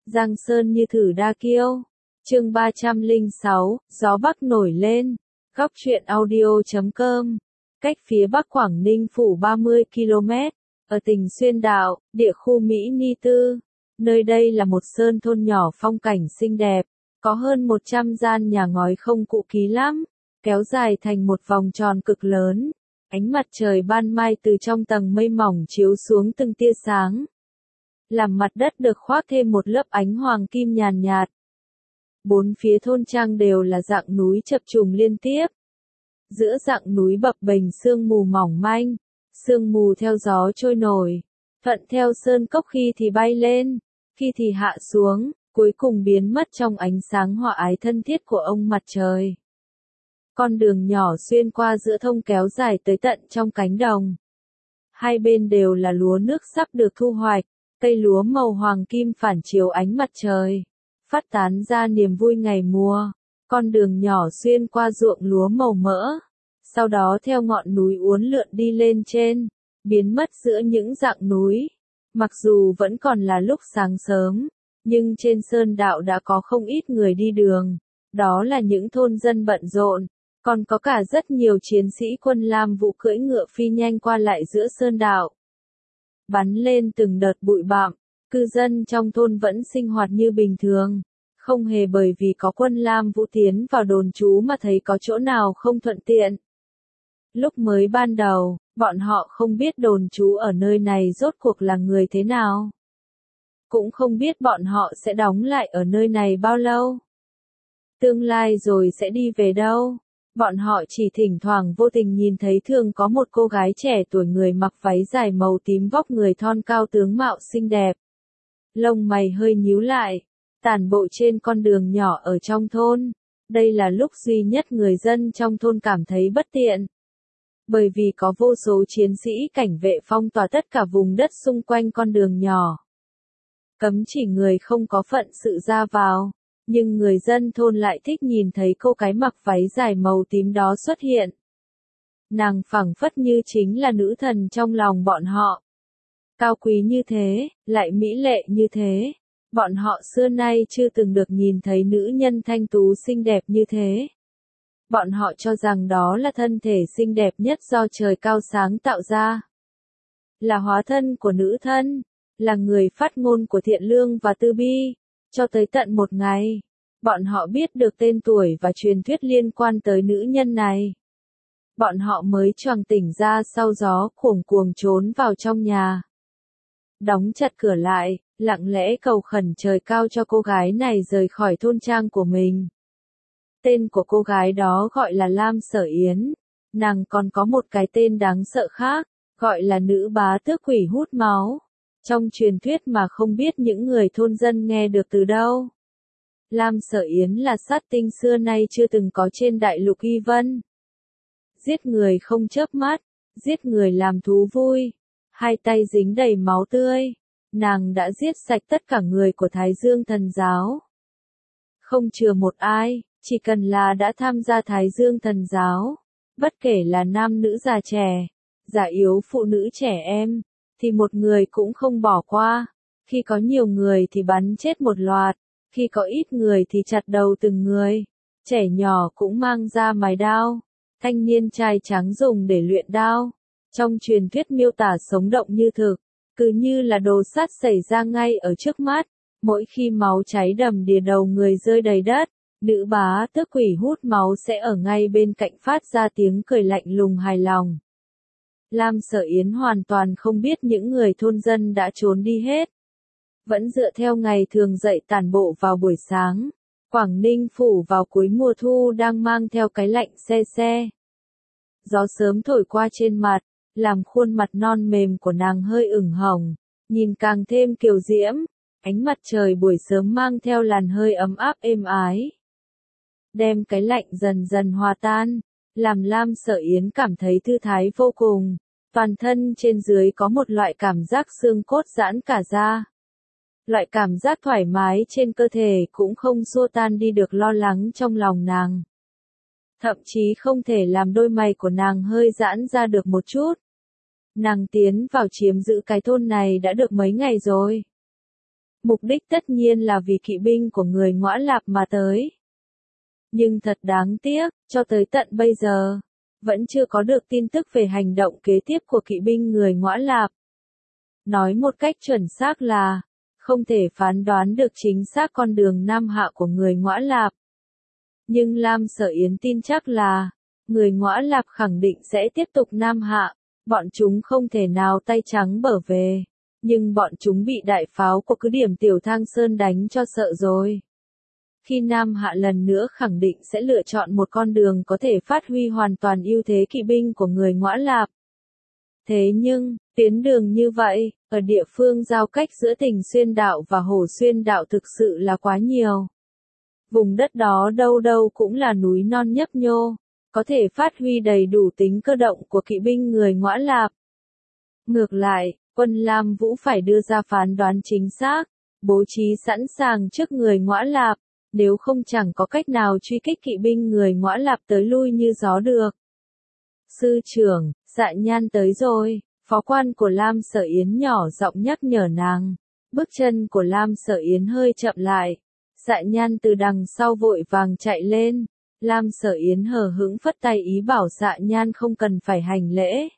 Giang sơn như thử đa kiêu. Chương 306, gió Bắc nổi lên. Góc truyện audio.com. Cách phía Bắc Quảng Ninh phủ 30 km, ở tỉnh Xuyên Đạo, địa khu Mỹ Ni Tư. Nơi đây là một sơn thôn nhỏ phong cảnh xinh đẹp, có hơn 100 gian nhà ngói không cũ kỹ lắm, kéo dài thành một vòng tròn cực lớn. Ánh mặt trời ban mai từ trong tầng mây mỏng chiếu xuống từng tia sáng, làm mặt đất được khoác thêm một lớp ánh hoàng kim nhàn nhạt. Bốn phía thôn trang đều là dạng núi chập trùng liên tiếp. Giữa dạng núi bập bềnh sương mù mỏng manh, sương mù theo gió trôi nổi, thuận theo sơn cốc khi thì bay lên, khi thì hạ xuống, cuối cùng biến mất trong ánh sáng hòa ái thân thiết của ông mặt trời. Con đường nhỏ xuyên qua giữa thông kéo dài tới tận trong cánh đồng. Hai bên đều là lúa nước sắp được thu hoạch, cây lúa màu hoàng kim phản chiếu ánh mặt trời, phát tán ra niềm vui ngày mùa. Con đường nhỏ xuyên qua ruộng lúa màu mỡ, sau đó theo ngọn núi uốn lượn đi lên trên, biến mất giữa những dạng núi. Mặc dù vẫn còn là lúc sáng sớm, nhưng trên sơn đạo đã có không ít người đi đường. Đó là những thôn dân bận rộn, còn có cả rất nhiều chiến sĩ quân Lam Vũ cưỡi ngựa phi nhanh qua lại giữa sơn đạo. Bắn lên từng đợt bụi bặm, cư dân trong thôn vẫn sinh hoạt như bình thường. Không hề bởi vì có quân Lam Vũ tiến vào đồn trú mà thấy có chỗ nào không thuận tiện. Lúc mới ban đầu, bọn họ không biết đồn trú ở nơi này rốt cuộc là người thế nào. Cũng không biết bọn họ sẽ đóng lại ở nơi này bao lâu. Tương lai rồi sẽ đi về đâu. Bọn họ chỉ thỉnh thoảng vô tình nhìn thấy thường có một cô gái trẻ tuổi người mặc váy dài màu tím vóc người thon cao tướng mạo xinh đẹp. Lông mày hơi nhíu lại, tản bộ trên con đường nhỏ ở trong thôn. Đây là lúc duy nhất người dân trong thôn cảm thấy bất tiện. Bởi vì có vô số chiến sĩ cảnh vệ phong tỏa tất cả vùng đất xung quanh con đường nhỏ. Cấm chỉ người không có phận sự ra vào. Nhưng người dân thôn lại thích nhìn thấy cô gái mặc váy dài màu tím đó xuất hiện. Nàng phảng phất như chính là nữ thần trong lòng bọn họ. Cao quý như thế, lại mỹ lệ như thế. Bọn họ xưa nay chưa từng được nhìn thấy nữ nhân thanh tú xinh đẹp như thế. Bọn họ cho rằng đó là thân thể xinh đẹp nhất do trời cao sáng tạo ra. Là hóa thân của nữ thân, là người phát ngôn của thiện lương và từ bi. Cho tới tận một ngày, bọn họ biết được tên tuổi và truyền thuyết liên quan tới nữ nhân này. Bọn họ mới choàng tỉnh ra sau gió cuồng cuồng trốn vào trong nhà. Đóng chặt cửa lại, lặng lẽ cầu khẩn trời cao cho cô gái này rời khỏi thôn trang của mình. Tên của cô gái đó gọi là Lam Sở Yến. Nàng còn có một cái tên đáng sợ khác, gọi là nữ bá tước quỷ hút máu. Trong truyền thuyết mà không biết những người thôn dân nghe được từ đâu. Lam Sở Yến là sát tinh xưa nay chưa từng có trên đại lục Y Vân. Giết người không chớp mắt, giết người làm thú vui. Hai tay dính đầy máu tươi. Nàng đã giết sạch tất cả người của Thái Dương Thần Giáo. Không chừa một ai, chỉ cần là đã tham gia Thái Dương Thần Giáo. Bất kể là nam nữ già trẻ, già yếu phụ nữ trẻ em, thì một người cũng không bỏ qua. Khi có nhiều người thì bắn chết một loạt, khi có ít người thì chặt đầu từng người. Trẻ nhỏ cũng mang ra mài đao, thanh niên trai trắng dùng để luyện đao. Trong truyền thuyết miêu tả sống động như thực, cứ như là đồ sắt xảy ra ngay ở trước mắt. Mỗi khi máu cháy đầm đìa đầu người rơi đầy đất, nữ bá tước quỷ hút máu sẽ ở ngay bên cạnh phát ra tiếng cười lạnh lùng hài lòng. Lam Sở Yến hoàn toàn không biết những người thôn dân đã trốn đi hết. Vẫn dựa theo ngày thường dậy tản bộ vào buổi sáng. Quảng Ninh phủ vào cuối mùa thu đang mang theo cái lạnh se se. Gió sớm thổi qua trên mặt, làm khuôn mặt non mềm của nàng hơi ửng hồng, nhìn càng thêm kiều diễm. Ánh mặt trời buổi sớm mang theo làn hơi ấm áp êm ái, đem cái lạnh dần dần hòa tan, làm Lam Sở Yến cảm thấy thư thái vô cùng. Toàn thân trên dưới có một loại cảm giác xương cốt giãn cả ra. Loại cảm giác thoải mái trên cơ thể cũng không xua tan đi được lo lắng trong lòng nàng. Thậm chí không thể làm đôi mày của nàng hơi giãn ra được một chút. Nàng tiến vào chiếm giữ cái thôn này đã được mấy ngày rồi. Mục đích tất nhiên là vì kỵ binh của người Ngõa Lạp mà tới. Nhưng thật đáng tiếc, cho tới tận bây giờ, vẫn chưa có được tin tức về hành động kế tiếp của kỵ binh người Ngõa Lạp. Nói một cách chuẩn xác là, không thể phán đoán được chính xác con đường Nam Hạ của người Ngõa Lạp. Nhưng Lam Sở Yến tin chắc là, người Ngõa Lạp khẳng định sẽ tiếp tục Nam Hạ, bọn chúng không thể nào tay trắng bở về. Nhưng bọn chúng bị đại pháo của cứ điểm Tiểu Thang Sơn đánh cho sợ rồi. Khi Nam Hạ lần nữa khẳng định sẽ lựa chọn một con đường có thể phát huy hoàn toàn ưu thế kỵ binh của người Ngõa Lạp. Thế nhưng, tuyến đường như vậy, ở địa phương giao cách giữa Tình Xuyên Đạo và Hồ Xuyên Đạo thực sự là quá nhiều. Vùng đất đó đâu đâu cũng là núi non nhấp nhô, có thể phát huy đầy đủ tính cơ động của kỵ binh người Ngõa Lạp. Ngược lại, quân Lam Vũ phải đưa ra phán đoán chính xác, bố trí sẵn sàng trước người Ngõa Lạp, nếu không chẳng có cách nào truy kích kỵ binh người Ngõa Lạp tới lui như gió được. Sư trưởng, Dạ Nhan tới rồi, phó quan của Lam Sở Yến nhỏ giọng nhắc nhở nàng. Bước chân của Lam Sở Yến hơi chậm lại. Dạ Nhan từ đằng sau vội vàng chạy lên. Lam Sở Yến hờ hững phất tay ý bảo Dạ Nhan không cần phải hành lễ.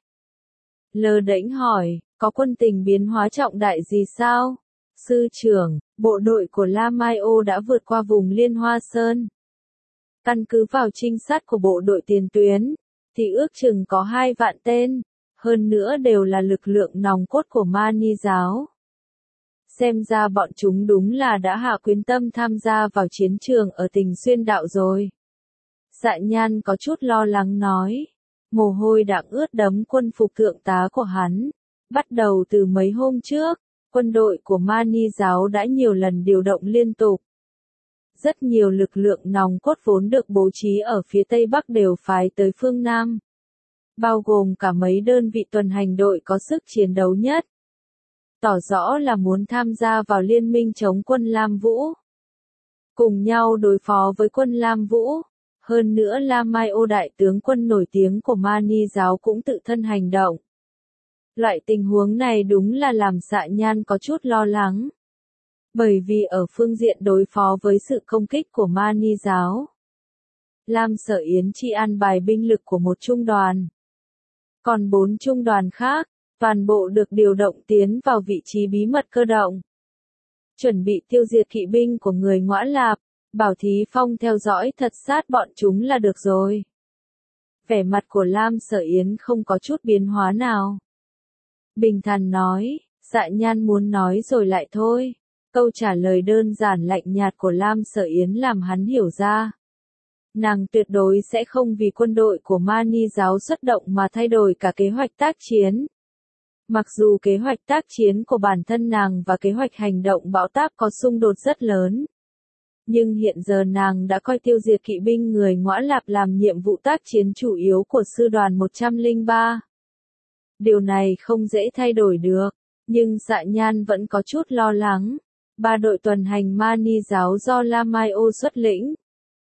Lơ đễnh hỏi, có quân tình biến hóa trọng đại gì sao? Sư trưởng, bộ đội của La Mai Ô đã vượt qua vùng Liên Hoa Sơn. Căn cứ vào trinh sát của bộ đội tiền tuyến, thì ước chừng có 2 vạn tên, hơn nữa đều là lực lượng nòng cốt của Mani giáo. Xem ra bọn chúng đúng là đã hạ quyết tâm tham gia vào chiến trường ở Tình Xuyên Đạo rồi. Dạ Nhan có chút lo lắng nói, mồ hôi đặng ướt đẫm quân phục thượng tá của hắn. Bắt đầu từ mấy hôm trước, quân đội của Mani giáo đã nhiều lần điều động liên tục. Rất nhiều lực lượng nòng cốt vốn được bố trí ở phía Tây Bắc đều phái tới phương Nam. Bao gồm cả mấy đơn vị tuần hành đội có sức chiến đấu nhất. Tỏ rõ là muốn tham gia vào liên minh chống quân Lam Vũ. Cùng nhau đối phó với quân Lam Vũ. Hơn nữa La Mai Ô đại tướng quân nổi tiếng của Mani giáo cũng tự thân hành động. Loại tình huống này đúng là làm Dạ Nhan có chút lo lắng. Bởi vì ở phương diện đối phó với sự công kích của Mani giáo, Lam Sở Yến chỉ an bài binh lực của một trung đoàn. Còn 4 trung đoàn khác, toàn bộ được điều động tiến vào vị trí bí mật cơ động. Chuẩn bị tiêu diệt kỵ binh của người Ngõa Lạp, bảo Thí Phong theo dõi thật sát bọn chúng là được rồi. Vẻ mặt của Lam Sở Yến không có chút biến hóa nào. Bình thản nói, Dạ Nhan muốn nói rồi lại thôi. Câu trả lời đơn giản lạnh nhạt của Lam Sở Yến làm hắn hiểu ra. Nàng tuyệt đối sẽ không vì quân đội của Mani giáo xuất động mà thay đổi cả kế hoạch tác chiến. Mặc dù kế hoạch tác chiến của bản thân nàng và kế hoạch hành động bão táp có xung đột rất lớn. Nhưng hiện giờ nàng đã coi tiêu diệt kỵ binh người Ngõa Lạp làm nhiệm vụ tác chiến chủ yếu của sư đoàn 103. Điều này không dễ thay đổi được, nhưng Dạ Nhan vẫn có chút lo lắng. 3 đội tuần hành Mani giáo do La Mai Ô xuất lĩnh.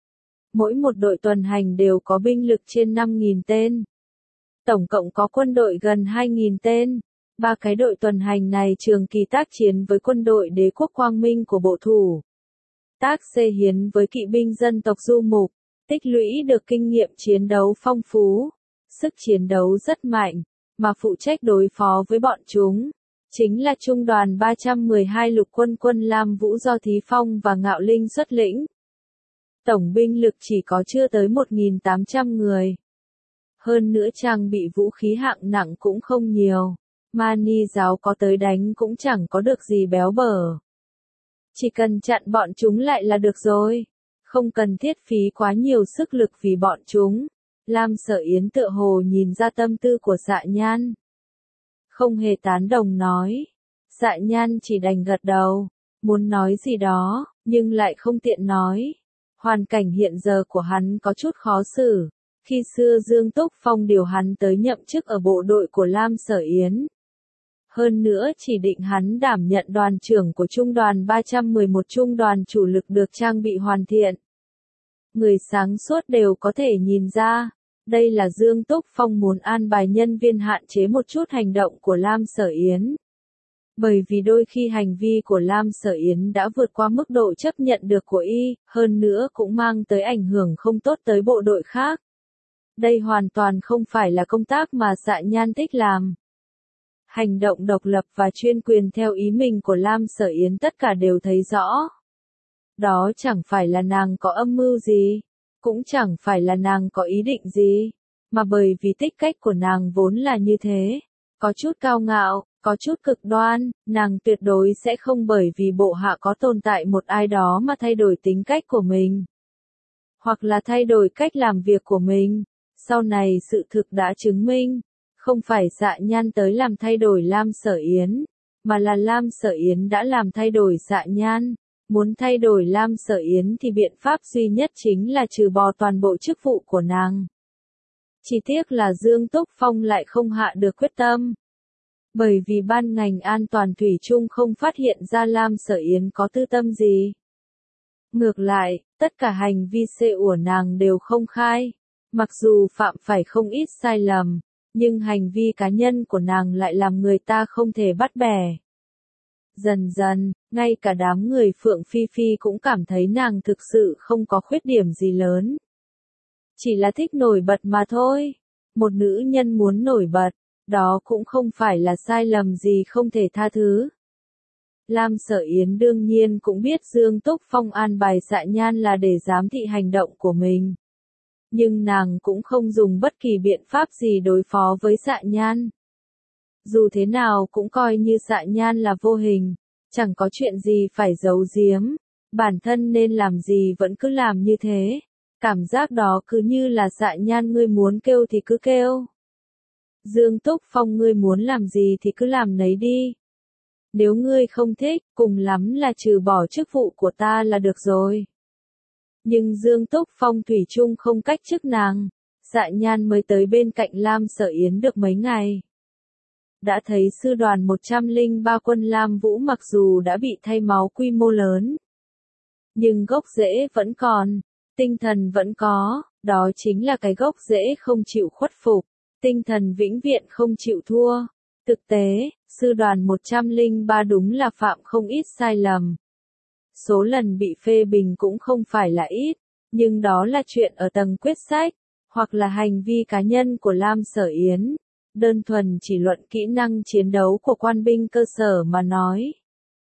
Mỗi một đội tuần hành đều có binh lực trên 5.000 tên. Tổng cộng có quân đội gần 2.000 tên. 3 cái đội tuần hành này trường kỳ tác chiến với quân đội đế quốc Quang Minh của bộ thủ. Tác xê hiến với kỵ binh dân tộc Du Mục, tích lũy được kinh nghiệm chiến đấu phong phú, sức chiến đấu rất mạnh, mà phụ trách đối phó với bọn chúng. Chính là trung đoàn 312 lục quân quân Lam Vũ do Thí Phong và Ngạo Linh xuất lĩnh. Tổng binh lực chỉ có chưa tới 1.800 người. Hơn nữa trang bị vũ khí hạng nặng cũng không nhiều. Mani giáo có tới đánh cũng chẳng có được gì béo bở. Chỉ cần chặn bọn chúng lại là được rồi. Không cần thiết phí quá nhiều sức lực vì bọn chúng. Lam Sở Yến tựa hồ nhìn ra tâm tư của Dạ Nhan. Không hề tán đồng nói. Dạ Nhan chỉ đành gật đầu. Muốn nói gì đó, nhưng lại không tiện nói. Hoàn cảnh hiện giờ của hắn có chút khó xử. Khi xưa Dương Túc Phong điều hắn tới nhậm chức ở bộ đội của Lam Sở Yến. Hơn nữa chỉ định hắn đảm nhận đoàn trưởng của trung đoàn 311 trung đoàn chủ lực được trang bị hoàn thiện. Người sáng suốt đều có thể nhìn ra, đây là Dương Túc Phong muốn an bài nhân viên hạn chế một chút hành động của Lam Sở Yến. Bởi vì đôi khi hành vi của Lam Sở Yến đã vượt qua mức độ chấp nhận được của y, hơn nữa cũng mang tới ảnh hưởng không tốt tới bộ đội khác. Đây hoàn toàn không phải là công tác mà Dạ Nhan thích làm. Hành động độc lập và chuyên quyền theo ý mình của Lam Sở Yến tất cả đều thấy rõ. Đó chẳng phải là nàng có âm mưu gì, cũng chẳng phải là nàng có ý định gì, mà bởi vì tích cách của nàng vốn là như thế, có chút cao ngạo, có chút cực đoan, nàng tuyệt đối sẽ không bởi vì bộ hạ có tồn tại một ai đó mà thay đổi tính cách của mình, hoặc là thay đổi cách làm việc của mình. Sau này sự thực đã chứng minh, không phải Dạ Nhan tới làm thay đổi Lam Sở Yến, mà là Lam Sở Yến đã làm thay đổi Dạ Nhan. Muốn thay đổi Lam Sở Yến thì biện pháp duy nhất chính là trừ bỏ toàn bộ chức vụ của nàng. Chỉ tiếc là Dương Túc Phong lại không hạ được quyết tâm. Bởi vì ban ngành an toàn thủy chung không phát hiện ra Lam Sở Yến có tư tâm gì. Ngược lại, tất cả hành vi xê của nàng đều không khai. Mặc dù phạm phải không ít sai lầm, nhưng hành vi cá nhân của nàng lại làm người ta không thể bắt bẻ. Dần dần, ngay cả đám người Phượng Phi Phi cũng cảm thấy nàng thực sự không có khuyết điểm gì lớn. Chỉ là thích nổi bật mà thôi. Một nữ nhân muốn nổi bật, đó cũng không phải là sai lầm gì không thể tha thứ. Lam Sở Yến đương nhiên cũng biết Dương Túc Phong an bài Dạ Nhan là để giám thị hành động của mình. Nhưng nàng cũng không dùng bất kỳ biện pháp gì đối phó với Dạ Nhan. Dù thế nào cũng coi như Dạ Nhan là vô hình, chẳng có chuyện gì phải giấu giếm, bản thân nên làm gì vẫn cứ làm như thế. Cảm giác đó cứ như là Dạ Nhan ngươi muốn kêu thì cứ kêu. Dương Túc Phong ngươi muốn làm gì thì cứ làm nấy đi. Nếu ngươi không thích, cùng lắm là trừ bỏ chức vụ của ta là được rồi. Nhưng Dương Túc Phong thủy chung không cách chức nàng. Dạ Nhan mới tới bên cạnh Lam Sở Yến được mấy ngày. Đã thấy sư đoàn 103 quân Lam Vũ mặc dù đã bị thay máu quy mô lớn. Nhưng gốc rễ vẫn còn, tinh thần vẫn có, đó chính là cái gốc rễ không chịu khuất phục, tinh thần vĩnh viễn không chịu thua. Thực tế, sư đoàn 103 đúng là phạm không ít sai lầm. Số lần bị phê bình cũng không phải là ít, nhưng đó là chuyện ở tầng quyết sách, hoặc là hành vi cá nhân của Lam Sở Yến. Đơn thuần chỉ luận kỹ năng chiến đấu của quan binh cơ sở mà nói.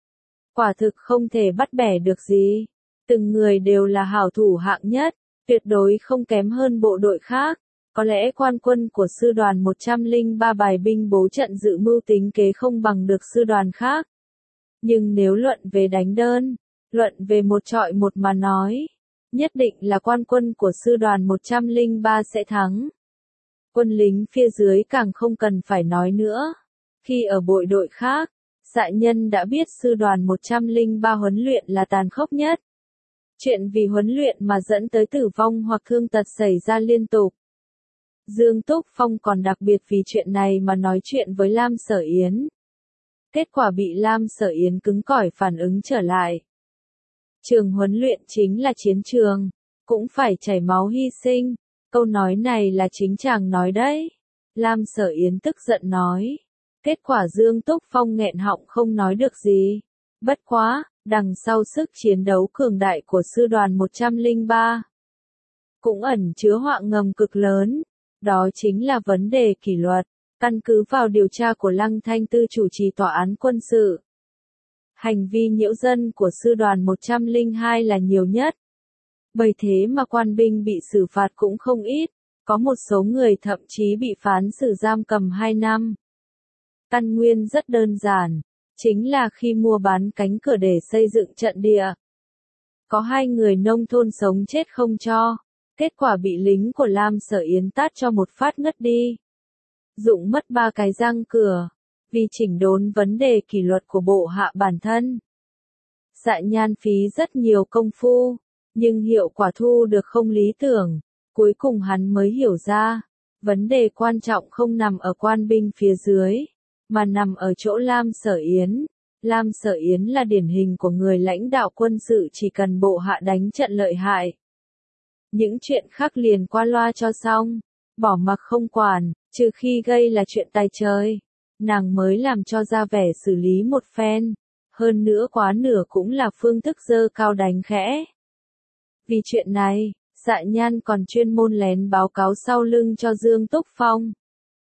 Quả thực không thể bắt bẻ được gì. Từng người đều là hảo thủ hạng nhất, tuyệt đối không kém hơn bộ đội khác. Có lẽ quan quân của sư đoàn 103 bài binh bố trận dự mưu tính kế không bằng được sư đoàn khác. Nhưng nếu luận về đánh đơn, luận về một trọi một mà nói, nhất định là quan quân của sư đoàn 103 sẽ thắng. Quân lính phía dưới càng không cần phải nói nữa. Khi ở bộ đội khác, Dạ Nhân đã biết sư đoàn 103 huấn luyện là tàn khốc nhất. Chuyện vì huấn luyện mà dẫn tới tử vong hoặc thương tật xảy ra liên tục. Dương Túc Phong còn đặc biệt vì chuyện này mà nói chuyện với Lam Sở Yến. Kết quả bị Lam Sở Yến cứng cỏi phản ứng trở lại. Trường huấn luyện chính là chiến trường, cũng phải chảy máu hy sinh. Câu nói này là chính chàng nói đấy. Lam Sở Yến tức giận nói. Kết quả Dương Túc Phong nghẹn họng không nói được gì. Bất quá, đằng sau sức chiến đấu cường đại của sư đoàn 103, cũng ẩn chứa họa ngầm cực lớn. Đó chính là vấn đề kỷ luật. Căn cứ vào điều tra của Lăng Thanh Tư chủ trì tòa án quân sự, hành vi nhiễu dân của sư đoàn 102 là nhiều nhất. Bởi thế mà quan binh bị xử phạt cũng không ít, có một số người thậm chí bị phán xử giam cầm 2 năm. Căn nguyên rất đơn giản, chính là khi mua bán cánh cửa để xây dựng trận địa. Có 2 người nông thôn sống chết không cho, kết quả bị lính của Lam Sở Yến tát cho một phát ngất đi. Dụng mất 3 cái răng cửa, vì chỉnh đốn vấn đề kỷ luật của bộ hạ bản thân. Dạ Nhan phí rất nhiều công phu, nhưng hiệu quả thu được không lý tưởng. Cuối cùng hắn mới hiểu ra, vấn đề quan trọng không nằm ở quan binh phía dưới, mà nằm ở chỗ Lam Sở Yến. Lam Sở Yến là điển hình của người lãnh đạo quân sự chỉ cần bộ hạ đánh trận lợi hại. Những chuyện khác liền qua loa cho xong, bỏ mặc không quản, trừ khi gây là chuyện tài trời. nàng mới làm cho ra vẻ xử lý một phen, hơn nữa quá nửa cũng là phương thức dơ cao đánh khẽ. Vì chuyện này, Dạ Nhan còn chuyên môn lén báo cáo sau lưng cho Dương Túc Phong.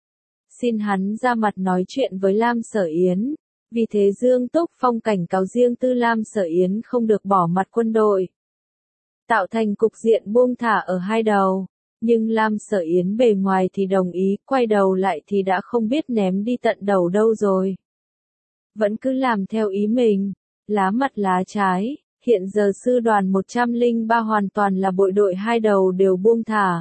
Xin hắn ra mặt nói chuyện với Lam Sở Yến, vì thế Dương Túc Phong cảnh cáo riêng tư Lam Sở Yến không được bỏ mặt quân đội. Tạo thành cục diện buông thả ở hai đầu, nhưng Lam Sở Yến bề ngoài thì đồng ý, quay đầu lại thì đã không biết ném đi tận đầu đâu rồi. Vẫn cứ làm theo ý mình, lá mặt lá trái, hiện giờ sư đoàn 103 hoàn toàn là bộ đội hai đầu đều buông thả.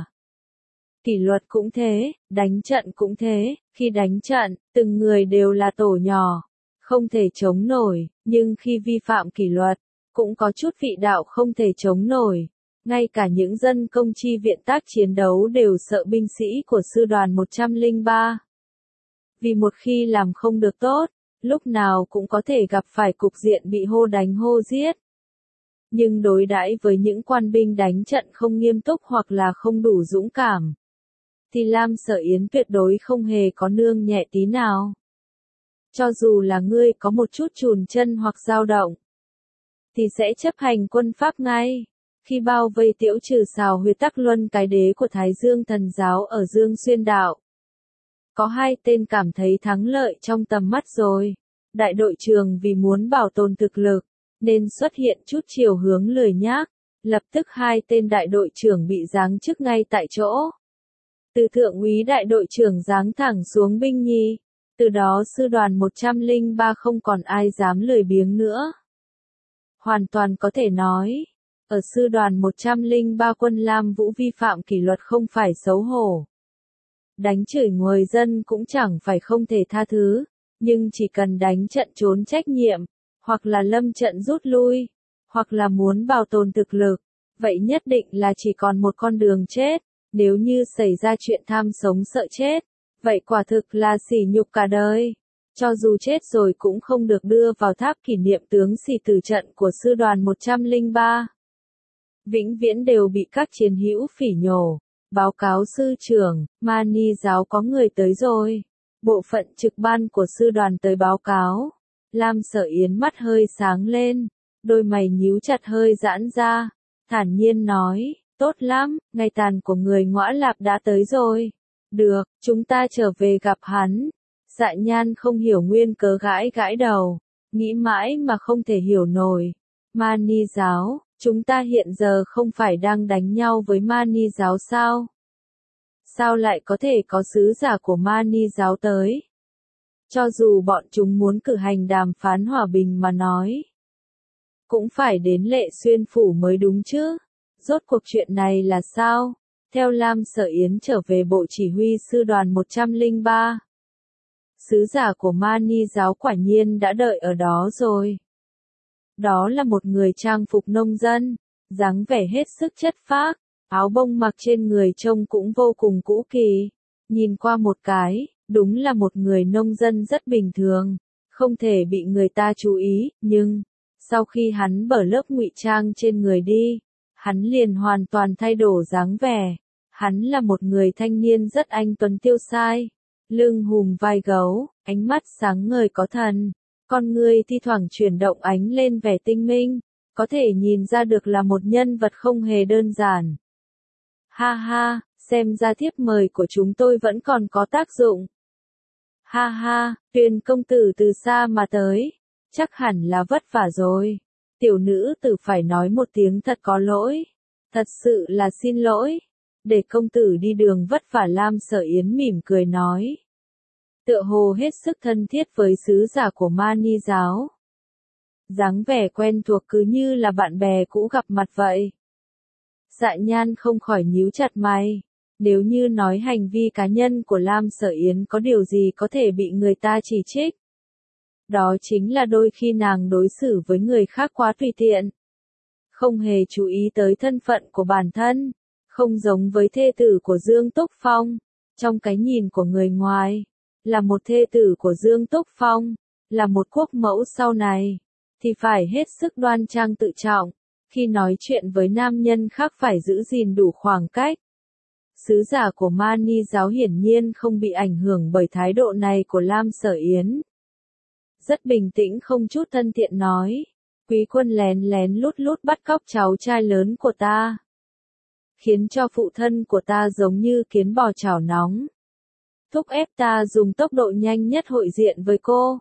Kỷ luật cũng thế, đánh trận cũng thế, khi đánh trận, từng người đều là tổ nhỏ, không thể chống nổi, nhưng khi vi phạm kỷ luật, cũng có chút vị đạo không thể chống nổi. Ngay cả những dân công chi viện tác chiến đấu đều sợ binh sĩ của sư đoàn 103. Vì một khi làm không được tốt, lúc nào cũng có thể gặp phải cục diện bị hô đánh hô giết. Nhưng đối đãi với những quan binh đánh trận không nghiêm túc hoặc là không đủ dũng cảm, thì Lam Sở Yến tuyệt đối không hề có nương nhẹ tí nào. Cho dù là ngươi có một chút chùn chân hoặc dao động, thì sẽ chấp hành quân pháp ngay. Khi bao vây Tiễu Trừ Sào Huyệt Tắc Luân cái đế của Thái Dương Thần Giáo ở Dương Xuyên Đạo, có hai tên cảm thấy thắng lợi trong tầm mắt rồi. Đại đội trưởng vì muốn bảo tồn thực lực, nên xuất hiện chút chiều hướng lười nhác, lập tức hai tên đại đội trưởng bị giáng chức ngay tại chỗ. Từ thượng úy đại đội trưởng giáng thẳng xuống binh nhì, từ đó sư đoàn 103 không còn ai dám lười biếng nữa. Hoàn toàn có thể nói, ở sư đoàn 103 quân Lam Vũ vi phạm kỷ luật không phải xấu hổ. Đánh chửi người dân cũng chẳng phải không thể tha thứ, nhưng chỉ cần đánh trận trốn trách nhiệm, hoặc là lâm trận rút lui, hoặc là muốn bảo tồn thực lực, vậy nhất định là chỉ còn một con đường chết. Nếu như xảy ra chuyện tham sống sợ chết, vậy quả thực là sỉ nhục cả đời. Cho dù chết rồi cũng không được đưa vào tháp kỷ niệm tướng sĩ tử trận của sư đoàn 103. Vĩnh viễn đều bị các chiến hữu phỉ nhổ. Báo cáo sư trưởng, Mani giáo có người tới rồi. Bộ phận trực ban của sư đoàn tới báo cáo. Lam Sở Yến mắt hơi sáng lên, đôi mày nhíu chặt hơi giãn ra, thản nhiên nói. Tốt lắm, ngày tàn của người Ngõa Lạp đã tới rồi. Được, chúng ta trở về gặp hắn. Dạ Nhan không hiểu nguyên cớ gãi gãi đầu, nghĩ mãi mà không thể hiểu nổi. Mani giáo, chúng ta hiện giờ không phải đang đánh nhau với Mani giáo sao? Sao lại có thể có sứ giả của Mani giáo tới? Cho dù bọn chúng muốn cử hành đàm phán hòa bình mà nói, cũng phải đến Lệ Xuyên phủ mới đúng chứ. Rốt cuộc chuyện này là sao? Theo Lam Sở Yến trở về bộ chỉ huy sư đoàn 103. Sứ giả của Mani giáo quả nhiên đã đợi ở đó rồi. Đó là một người trang phục nông dân, dáng vẻ hết sức chất phác, áo bông mặc trên người trông cũng vô cùng cũ kỹ. Nhìn qua một cái, đúng là một người nông dân rất bình thường, không thể bị người ta chú ý, nhưng sau khi hắn bở lớp ngụy trang trên người đi, hắn liền hoàn toàn thay đổi dáng vẻ. Hắn là một người thanh niên rất anh tuấn tiêu sai, lưng hùm vai gấu, ánh mắt sáng ngời có thần, con người thi thoảng chuyển động ánh lên vẻ tinh minh, có thể nhìn ra được là một nhân vật không hề đơn giản. Ha ha, xem ra thiếp mời của chúng tôi vẫn còn có tác dụng. Ha ha, Tuyền công tử từ xa mà tới, chắc hẳn là vất vả rồi. Tiểu nữ tử phải nói một tiếng thật có lỗi. Thật sự là xin lỗi. Để công tử đi đường vất vả. Lam Sở Yến mỉm cười nói. Tựa hồ hết sức thân thiết với sứ giả của Mani giáo. Dáng vẻ quen thuộc cứ như là bạn bè cũ gặp mặt vậy. Dạ Nhan không khỏi nhíu chặt mày. Nếu như nói hành vi cá nhân của Lam Sở Yến có điều gì có thể bị người ta chỉ trích, đó chính là đôi khi nàng đối xử với người khác quá tùy tiện, không hề chú ý tới thân phận của bản thân, không giống với thê tử của Dương Túc Phong. Trong cái nhìn của người ngoài, là một thê tử của Dương Túc Phong, là một quốc mẫu sau này, thì phải hết sức đoan trang tự trọng, khi nói chuyện với nam nhân khác phải giữ gìn đủ khoảng cách. Sứ giả của Mani giáo hiển nhiên không bị ảnh hưởng bởi thái độ này của Lam Sở Yến. Rất bình tĩnh không chút thân thiện nói, quý quân lén lén lút lút bắt cóc cháu trai lớn của ta. Khiến cho phụ thân của ta giống như kiến bò chảo nóng. Thúc ép ta dùng tốc độ nhanh nhất hội diện với cô.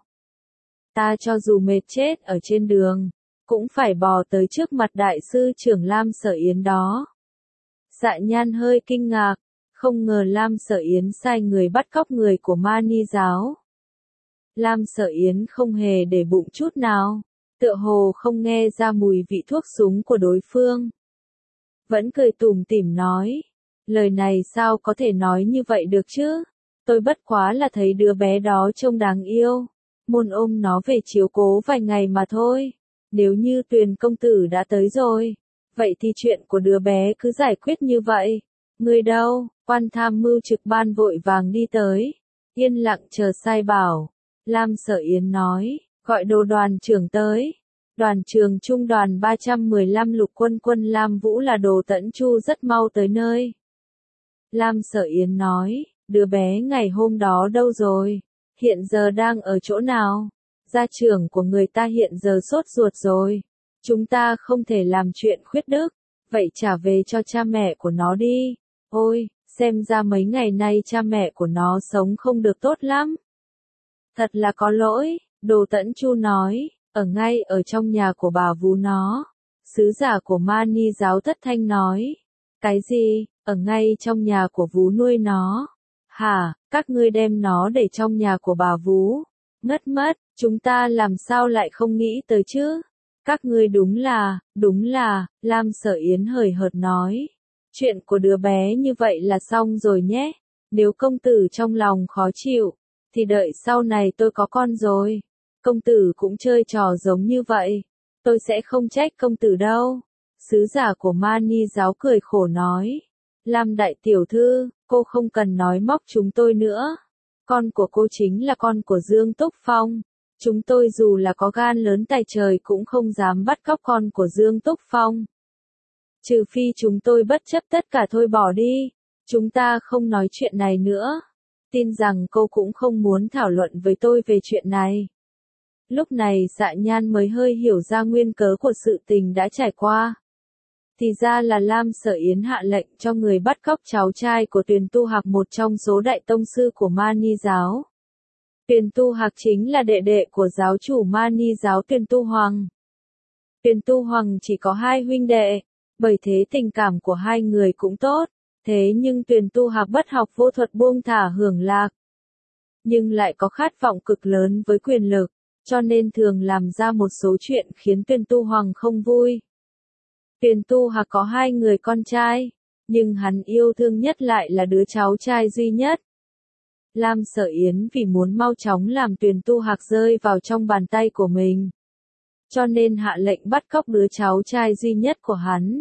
Ta cho dù mệt chết ở trên đường, cũng phải bò tới trước mặt đại sư trưởng Lam Sở Yến đó. Dạ Nhan hơi kinh ngạc, không ngờ Lam Sở Yến sai người bắt cóc người của Mani giáo. Lam Sở Yến không hề để bụng chút nào, tựa hồ không nghe ra mùi vị thuốc súng của đối phương. Vẫn cười tủm tỉm nói, lời này sao có thể nói như vậy được chứ, tôi bất quá là thấy đứa bé đó trông đáng yêu, muốn ôm nó về chiếu cố vài ngày mà thôi, nếu như Tuyền công tử đã tới rồi, vậy thì chuyện của đứa bé cứ giải quyết như vậy. Người đâu? Quan tham mưu trực ban vội vàng đi tới, yên lặng chờ sai bảo. Lam Sở Yến nói, gọi đồ đoàn trưởng tới. Đoàn trường trung đoàn 315 lục quân quân Lam Vũ là Đồ Tẫn Chu rất mau tới nơi. Lam Sở Yến nói, đứa bé ngày hôm đó đâu rồi? Hiện giờ đang ở chỗ nào? Gia trưởng của người ta hiện giờ sốt ruột rồi. Chúng ta không thể làm chuyện khuyết đức. Vậy trả về cho cha mẹ của nó đi. Ôi, xem ra mấy ngày nay cha mẹ của nó sống không được tốt lắm. Thật là có lỗi, Đồ Tẫn Chu nói, ở ngay ở trong nhà của bà vú nó. Sứ giả của Mani giáo Thất Thanh nói. Cái gì, ở ngay trong nhà của vú nuôi nó? Hả, các ngươi đem nó để trong nhà của bà vú? Ngất mất, chúng ta làm sao lại không nghĩ tới chứ? Các ngươi đúng là, Lam Sở Yến hời hợt nói. Chuyện của đứa bé như vậy là xong rồi nhé. Nếu công tử trong lòng khó chịu, thì đợi sau này tôi có con rồi. Công tử cũng chơi trò giống như vậy. Tôi sẽ không trách công tử đâu. Sứ giả của Mani giáo cười khổ nói. Lam đại tiểu thư, cô không cần nói móc chúng tôi nữa. Con của cô chính là con của Dương Túc Phong. Chúng tôi dù là có gan lớn tài trời cũng không dám bắt cóc con của Dương Túc Phong. Trừ phi chúng tôi bất chấp tất cả thôi bỏ đi. Chúng ta không nói chuyện này nữa. Tin rằng cô cũng không muốn thảo luận với tôi về chuyện này. Lúc này Dạ Nhan mới hơi hiểu ra nguyên cớ của sự tình đã trải qua. Thì ra là Lam Sở Yến hạ lệnh cho người bắt cóc cháu trai của Tuyền Tu Hạc, một trong số đại tông sư của Mani giáo. Tuyền Tu Hạc chính là đệ đệ của giáo chủ Mani giáo Tuyền Tu Hoàng. Tuyền Tu Hoàng chỉ có hai huynh đệ, bởi thế tình cảm của hai người cũng tốt. Thế nhưng Tuyền Tu Hạc bất học vô thuật buông thả hưởng lạc. Nhưng lại có khát vọng cực lớn với quyền lực, cho nên thường làm ra một số chuyện khiến Tuyền Tu Hoàng không vui. Tuyền Tu Hạc có hai người con trai, nhưng hắn yêu thương nhất lại là đứa cháu trai duy nhất. Lam Sở Yến vì muốn mau chóng làm Tuyền Tu Hạc rơi vào trong bàn tay của mình, cho nên hạ lệnh bắt cóc đứa cháu trai duy nhất của hắn.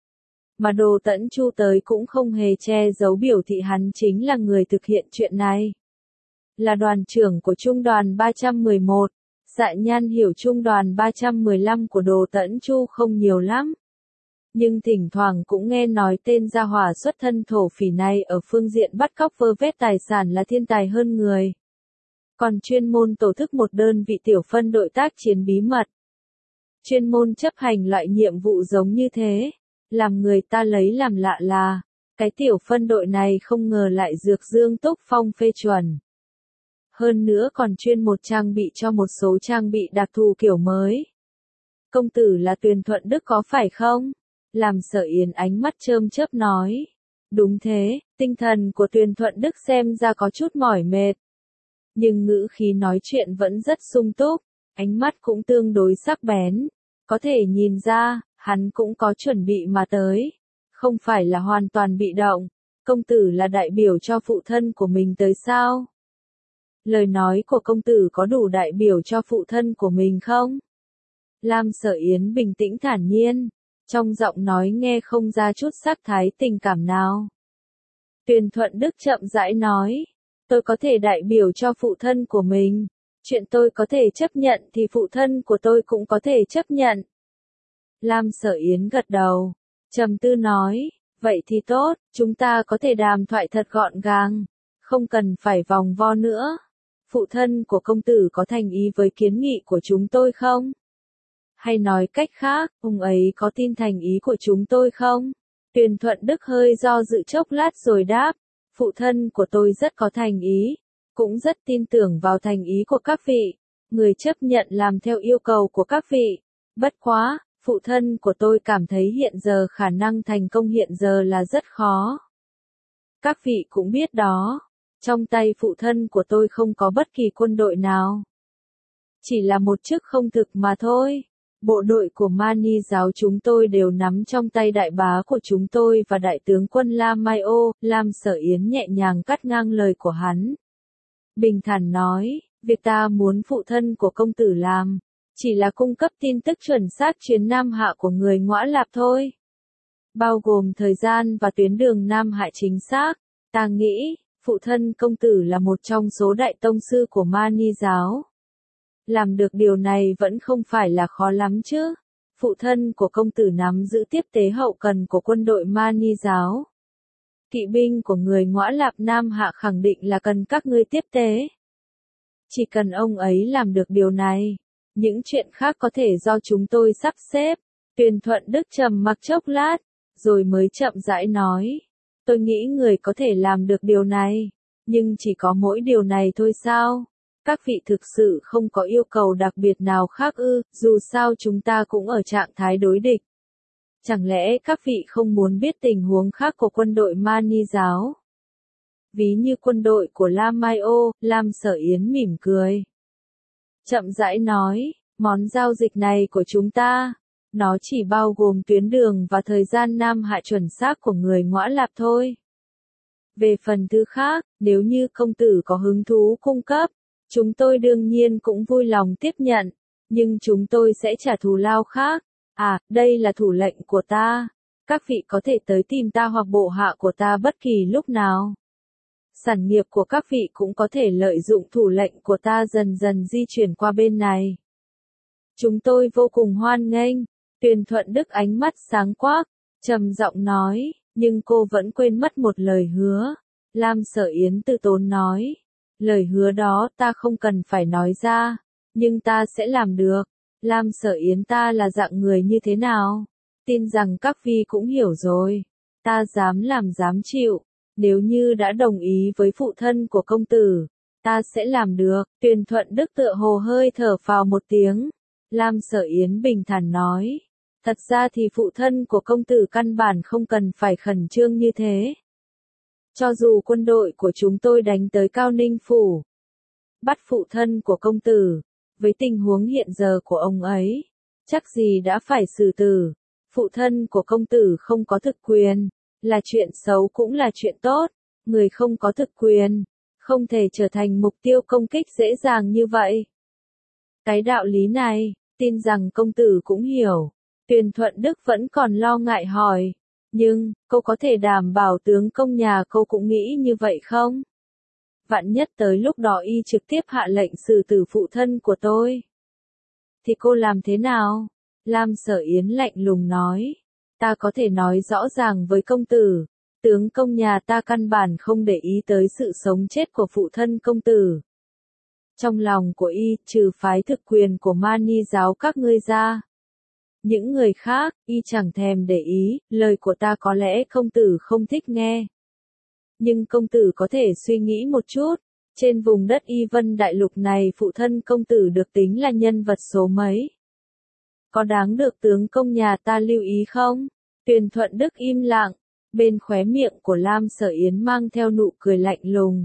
Mà Đồ Tẫn Chu tới cũng không hề che giấu biểu thị hắn chính là người thực hiện chuyện này. Là đoàn trưởng của trung đoàn 311, Dạ Nhan hiểu trung đoàn 315 của Đồ Tẫn Chu không nhiều lắm. Nhưng thỉnh thoảng cũng nghe nói tên gia hỏa xuất thân thổ phỉ này ở phương diện bắt cóc vơ vét tài sản là thiên tài hơn người. Còn chuyên môn tổ chức một đơn vị tiểu phân đội tác chiến bí mật. Chuyên môn chấp hành loại nhiệm vụ giống như thế. Làm người ta lấy làm lạ là, cái tiểu phân đội này không ngờ lại dược Dương Túc Phong phê chuẩn. Hơn nữa còn chuyên một trang bị cho một số trang bị đặc thù kiểu mới. Công tử là Tuyền Thuận Đức có phải không? Làm Sở Yến ánh mắt chớm chớp nói. Đúng thế, tinh thần của Tuyền Thuận Đức xem ra có chút mỏi mệt. Nhưng ngữ khí nói chuyện vẫn rất sung túc, ánh mắt cũng tương đối sắc bén. Có thể nhìn ra, hắn cũng có chuẩn bị mà tới. Không phải là hoàn toàn bị động. Công tử là đại biểu cho phụ thân của mình tới sao? Lời nói của công tử có đủ đại biểu cho phụ thân của mình không? Lam Sở Yến bình tĩnh thản nhiên. Trong giọng nói nghe không ra chút sắc thái tình cảm nào. Tuyền Thuận Đức chậm rãi nói. Tôi có thể đại biểu cho phụ thân của mình. Chuyện tôi có thể chấp nhận thì phụ thân của tôi cũng có thể chấp nhận. Lam Sở Yến gật đầu. Trầm tư nói. Vậy thì tốt, chúng ta có thể đàm thoại thật gọn gàng, không cần phải vòng vo nữa. Phụ thân của công tử có thành ý với kiến nghị của chúng tôi không? Hay nói cách khác, ông ấy có tin thành ý của chúng tôi không? Tuyền Thuận Đức hơi do dự chốc lát rồi đáp, phụ thân của tôi rất có thành ý, cũng rất tin tưởng vào thành ý của các vị, người chấp nhận làm theo yêu cầu của các vị. Bất quá, phụ thân của tôi cảm thấy hiện giờ khả năng thành công hiện giờ là rất khó. Các vị cũng biết đó, trong tay phụ thân của tôi không có bất kỳ quân đội nào. Chỉ là một chức không thực mà thôi. Bộ đội của Mani giáo chúng tôi đều nắm trong tay đại bá của chúng tôi và đại tướng quân Lam Mai Ô. Lam Sở Yến nhẹ nhàng cắt ngang lời của hắn. Bình thản nói, việc ta muốn phụ thân của công tử làm, chỉ là cung cấp tin tức chuẩn xác chuyến Nam Hạ của người Ngõa Lạp thôi. Bao gồm thời gian và tuyến đường Nam Hạ chính xác, ta nghĩ, phụ thân công tử là một trong số đại tông sư của Mani giáo. Làm được điều này vẫn không phải là khó lắm chứ. Phụ thân của công tử nắm giữ tiếp tế hậu cần của quân đội Mani giáo. Kỵ binh của người Ngõa Lạp Nam Hạ khẳng định là cần các ngươi tiếp tế. Chỉ cần ông ấy làm được điều này, những chuyện khác có thể do chúng tôi sắp xếp. Tuyền Thuận Đức trầm mặc chốc lát, rồi mới chậm rãi nói. Tôi nghĩ người có thể làm được điều này, nhưng chỉ có mỗi điều này thôi sao? Các vị thực sự không có yêu cầu đặc biệt nào khác ư, dù sao chúng ta cũng ở trạng thái đối địch. Chẳng lẽ các vị không muốn biết tình huống khác của quân đội Mani giáo? Ví như quân đội của Lam Mai Ô, Lam Sở Yến mỉm cười. Chậm rãi nói, món giao dịch này của chúng ta, nó chỉ bao gồm tuyến đường và thời gian Nam Hạ chuẩn xác của người Ngõa Lạp thôi. Về phần thứ khác, nếu như công tử có hứng thú cung cấp, chúng tôi đương nhiên cũng vui lòng tiếp nhận, nhưng chúng tôi sẽ trả thù lao khác. À, đây là thủ lệnh của ta. Các vị có thể tới tìm ta hoặc bộ hạ của ta bất kỳ lúc nào. Sản nghiệp của các vị cũng có thể lợi dụng thủ lệnh của ta dần dần di chuyển qua bên này. Chúng tôi vô cùng hoan nghênh. Tuyền Thuận Đức ánh mắt sáng quắc, trầm giọng nói, nhưng cô vẫn quên mất một lời hứa. Lam Sở Yến từ tốn nói. Lời hứa đó ta không cần phải nói ra, nhưng ta sẽ làm được. Lam Sở Yến ta là dạng người như thế nào? Tin rằng các vị cũng hiểu rồi. Ta dám làm dám chịu. Nếu như đã đồng ý với phụ thân của công tử, ta sẽ làm được. Tuyền Thuận Đức tựa hồ hơi thở phào một tiếng. Lam Sở Yến bình thản nói. Thật ra thì phụ thân của công tử căn bản không cần phải khẩn trương như thế. Cho dù quân đội của chúng tôi đánh tới Cao Ninh Phủ, bắt phụ thân của công tử, với tình huống hiện giờ của ông ấy, chắc gì đã phải xử tử. Phụ thân của công tử không có thực quyền, là chuyện xấu cũng là chuyện tốt. Người không có thực quyền, không thể trở thành mục tiêu công kích dễ dàng như vậy. Cái đạo lý này, tin rằng công tử cũng hiểu. Tuyền Thuận Đức vẫn còn lo ngại hỏi. Nhưng, cô có thể đảm bảo tướng công nhà cô cũng nghĩ như vậy không? Vạn nhất tới lúc đó y trực tiếp hạ lệnh xử tử phụ thân của tôi. Thì cô làm thế nào? Lam Sở Yến lạnh lùng nói. Ta có thể nói rõ ràng với công tử. Tướng công nhà ta căn bản không để ý tới sự sống chết của phụ thân công tử. Trong lòng của y, trừ phái thực quyền của Mani giáo các ngươi ra. Những người khác, y chẳng thèm để ý, lời của ta có lẽ công tử không thích nghe. Nhưng công tử có thể suy nghĩ một chút, trên vùng đất Y Vân Đại Lục này phụ thân công tử được tính là nhân vật số mấy? Có đáng được tướng công nhà ta lưu ý không? Tuyền Thuận Đức im lặng, bên khóe miệng của Lam Sở Yến mang theo nụ cười lạnh lùng.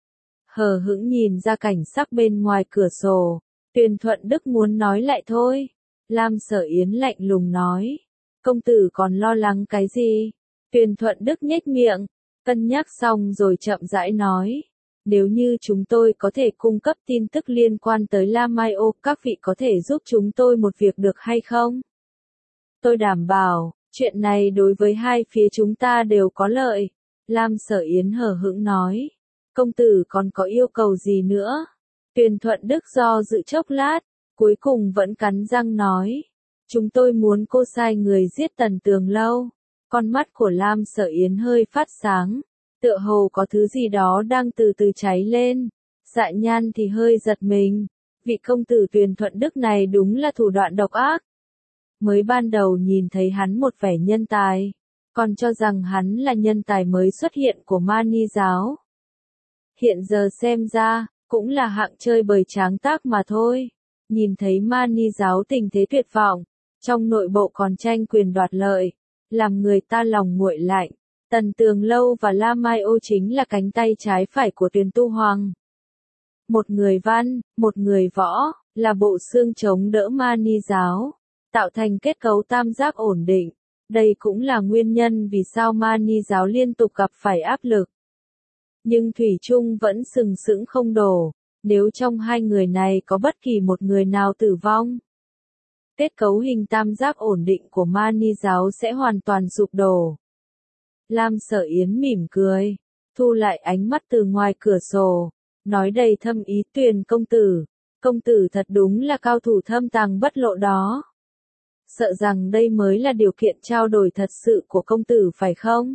Hờ hững nhìn ra cảnh sắc bên ngoài cửa sổ, Tuyền Thuận Đức muốn nói lại thôi. Lam Sở Yến lạnh lùng nói, công tử còn lo lắng cái gì? Tuyền Thuận Đức nhếch miệng, cân nhắc xong rồi chậm rãi nói, nếu như chúng tôi có thể cung cấp tin tức liên quan tới Lam Mai Ô, các vị có thể giúp chúng tôi một việc được hay không? Tôi đảm bảo, chuyện này đối với hai phía chúng ta đều có lợi. Lam Sở Yến hờ hững nói, công tử còn có yêu cầu gì nữa? Tuyền Thuận Đức do dự chốc lát, cuối cùng vẫn cắn răng nói, chúng tôi muốn cô sai người giết Tần Tường Lâu. Con mắt của Lam Sở Yến hơi phát sáng, tựa hồ có thứ gì đó đang từ từ cháy lên. Dạ Nhan thì hơi giật mình, vị công tử Tuyền Thuận Đức này đúng là thủ đoạn độc ác. Mới ban đầu nhìn thấy hắn một vẻ nhân tài, còn cho rằng hắn là nhân tài mới xuất hiện của Mani giáo. Hiện giờ xem ra, cũng là hạng chơi bời tráng tác mà thôi. Nhìn thấy Mani giáo tình thế tuyệt vọng, trong nội bộ còn tranh quyền đoạt lợi, làm người ta lòng nguội lạnh. Tần Tường Lâu và La Mai Ô chính là cánh tay trái phải của Tuyền Tu Hoàng. Một người văn, một người võ, là bộ xương chống đỡ Mani giáo, tạo thành kết cấu tam giác ổn định. Đây cũng là nguyên nhân vì sao Mani giáo liên tục gặp phải áp lực. Nhưng thủy chung vẫn sừng sững không đổ, nếu trong hai người này có bất kỳ một người nào tử vong, kết cấu hình tam giác ổn định của Mani giáo sẽ hoàn toàn sụp đổ. Lam Sở Yến mỉm cười, thu lại ánh mắt từ ngoài cửa sổ, nói đầy thâm ý, Tuyền công tử thật đúng là cao thủ thâm tàng bất lộ đó. Sợ rằng đây mới là điều kiện trao đổi thật sự của công tử phải không?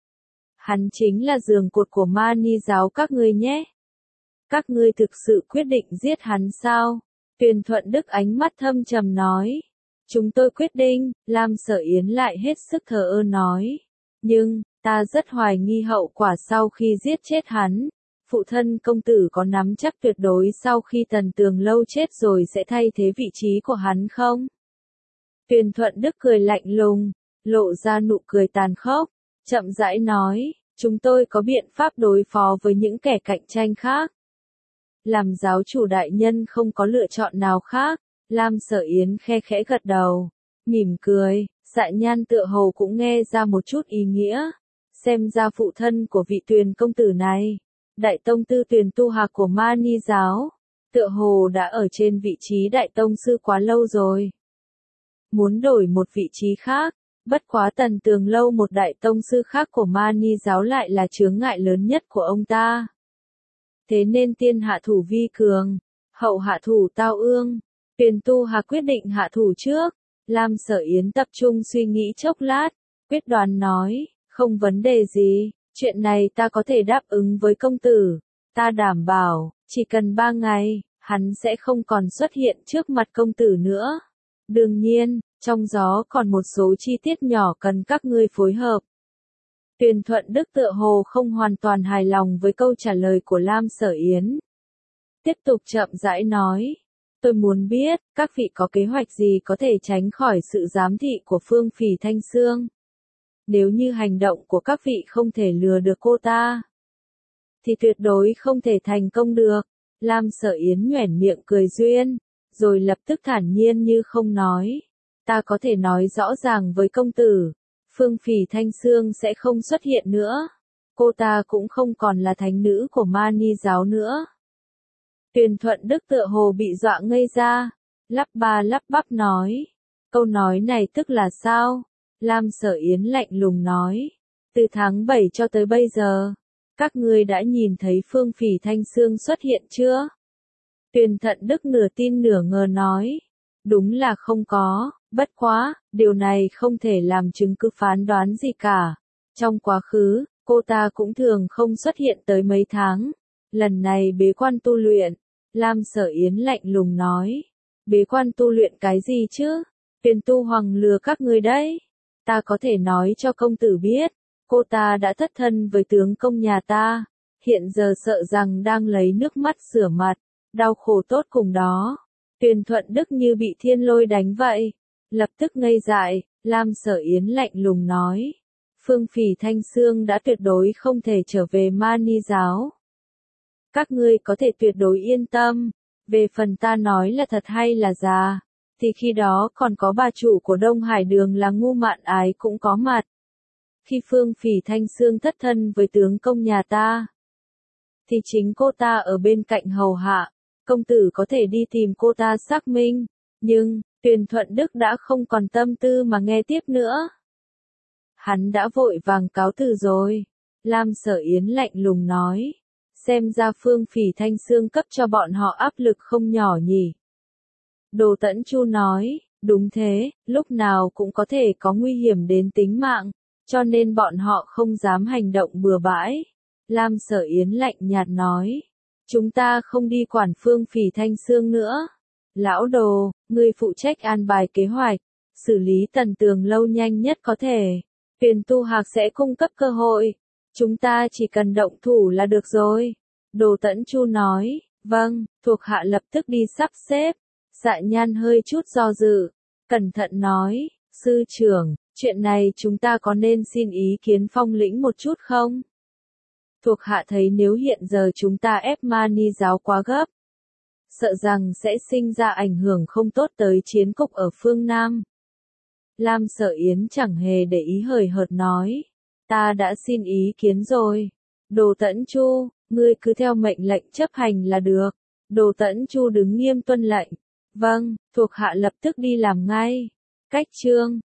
Hắn chính là giường cột của Mani giáo các ngươi nhé. Các ngươi thực sự quyết định giết hắn sao? Tuyền Thuận Đức ánh mắt thâm trầm nói. Chúng tôi quyết định, Lam Sở Yến lại hết sức thờ ơ nói. Nhưng, ta rất hoài nghi hậu quả sau khi giết chết hắn. Phụ thân công tử có nắm chắc tuyệt đối sau khi Tần Tường Lâu chết rồi sẽ thay thế vị trí của hắn không? Tuyền Thuận Đức cười lạnh lùng, lộ ra nụ cười tàn khốc, chậm rãi nói, chúng tôi có biện pháp đối phó với những kẻ cạnh tranh khác. Làm giáo chủ đại nhân không có lựa chọn nào khác, Lam Sở Yến khe khẽ gật đầu, mỉm cười, Dạ Nhan tựa hồ cũng nghe ra một chút ý nghĩa, xem ra phụ thân của vị Tuyền công tử này, đại tông tư Tuyền Tu Hạc của Mani giáo, tựa hồ đã ở trên vị trí đại tông sư quá lâu rồi. Muốn đổi một vị trí khác, bất quá Tần Tường Lâu một đại tông sư khác của Mani giáo lại là chướng ngại lớn nhất của ông ta. Thế nên tiên hạ thủ vi cường, hậu hạ thủ tao ương, Tuyền Tu Hạc quyết định hạ thủ trước. Lam Sở Yến tập trung suy nghĩ chốc lát, quyết đoán nói, không vấn đề gì, chuyện này ta có thể đáp ứng với công tử, ta đảm bảo, chỉ cần 3 ngày, hắn sẽ không còn xuất hiện trước mặt công tử nữa. Đương nhiên, trong gió còn một số chi tiết nhỏ cần các ngươi phối hợp. Tuyền Thuận Đức tựa hồ không hoàn toàn hài lòng với câu trả lời của Lam Sở Yến. Tiếp tục chậm rãi nói, tôi muốn biết, các vị có kế hoạch gì có thể tránh khỏi sự giám thị của Phương Phỉ Thanh Sương. Nếu như hành động của các vị không thể lừa được cô ta, thì tuyệt đối không thể thành công được. Lam Sở Yến nhoẻn miệng cười duyên, rồi lập tức thản nhiên như không nói. Ta có thể nói rõ ràng với công tử, Phương Phỉ Thanh Sương sẽ không xuất hiện nữa. Cô ta cũng không còn là thánh nữ của Mani giáo nữa. Tuyền Thuận Đức tựa hồ bị dọa ngây ra, lắp ba lắp bắp nói. Câu nói này tức là sao? Lam Sở Yến lạnh lùng nói. Từ tháng 7 cho tới bây giờ, các ngươi đã nhìn thấy Phương Phỉ Thanh Sương xuất hiện chưa? Tuyền Thuận Đức nửa tin nửa ngờ nói. Đúng là không có, bất quá, điều này không thể làm chứng cứ phán đoán gì cả. Trong quá khứ, cô ta cũng thường không xuất hiện tới mấy tháng. Lần này bế quan tu luyện, Lam Sở Yến lạnh lùng nói. Bế quan tu luyện cái gì chứ? Tuyền Tu Hoàng lừa các ngươi đấy. Ta có thể nói cho công tử biết, cô ta đã thất thân với tướng công nhà ta. Hiện giờ sợ rằng đang lấy nước mắt rửa mặt, đau khổ tốt cùng đó. Tuyền Thuận Đức như bị thiên lôi đánh vậy. Lập tức ngây dại, Lam Sở Yến lạnh lùng nói. Phương Phỉ Thanh Sương đã tuyệt đối không thể trở về Mani giáo. Các ngươi có thể tuyệt đối yên tâm. Về phần ta nói là thật hay là giả, thì khi đó còn có bà chủ của Đông Hải Đường là Ngu Mạn Ái cũng có mặt. Khi Phương Phỉ Thanh Sương thất thân với tướng công nhà ta, thì chính cô ta ở bên cạnh hầu hạ. Công tử có thể đi tìm cô ta xác minh, nhưng, Tuyền Thuận Đức đã không còn tâm tư mà nghe tiếp nữa. Hắn đã vội vàng cáo từ rồi. Lam Sở Yến lạnh lùng nói. Xem ra Phương Phỉ Thanh Sương cấp cho bọn họ áp lực không nhỏ nhỉ. Đồ Tẫn Chu nói, đúng thế, lúc nào cũng có thể có nguy hiểm đến tính mạng, cho nên bọn họ không dám hành động bừa bãi. Lam Sở Yến lạnh nhạt nói, chúng ta không đi quản Phương Phỉ Thanh Xương nữa. Lão Đồ, ngươi phụ trách an bài kế hoạch, xử lý Tần Tường Lâu nhanh nhất có thể. Huyền Tu Hạc sẽ cung cấp cơ hội. Chúng ta chỉ cần động thủ là được rồi. Đồ Tẫn Chu nói, vâng, thuộc hạ lập tức đi sắp xếp. Dạ Nhan hơi chút do dự, cẩn thận nói, sư trưởng, chuyện này chúng ta có nên xin ý kiến Phong lĩnh một chút không? Thuộc hạ thấy nếu hiện giờ chúng ta ép Ma Ni giáo quá gấp, sợ rằng sẽ sinh ra ảnh hưởng không tốt tới chiến cục ở phương Nam. Lam Sở Yến chẳng hề để ý hời hợt nói, ta đã xin ý kiến rồi. Đồ Tẫn Chu, ngươi cứ theo mệnh lệnh chấp hành là được. Đồ Tẫn Chu đứng nghiêm tuân lệnh. Vâng, thuộc hạ lập tức đi làm ngay. Cách chương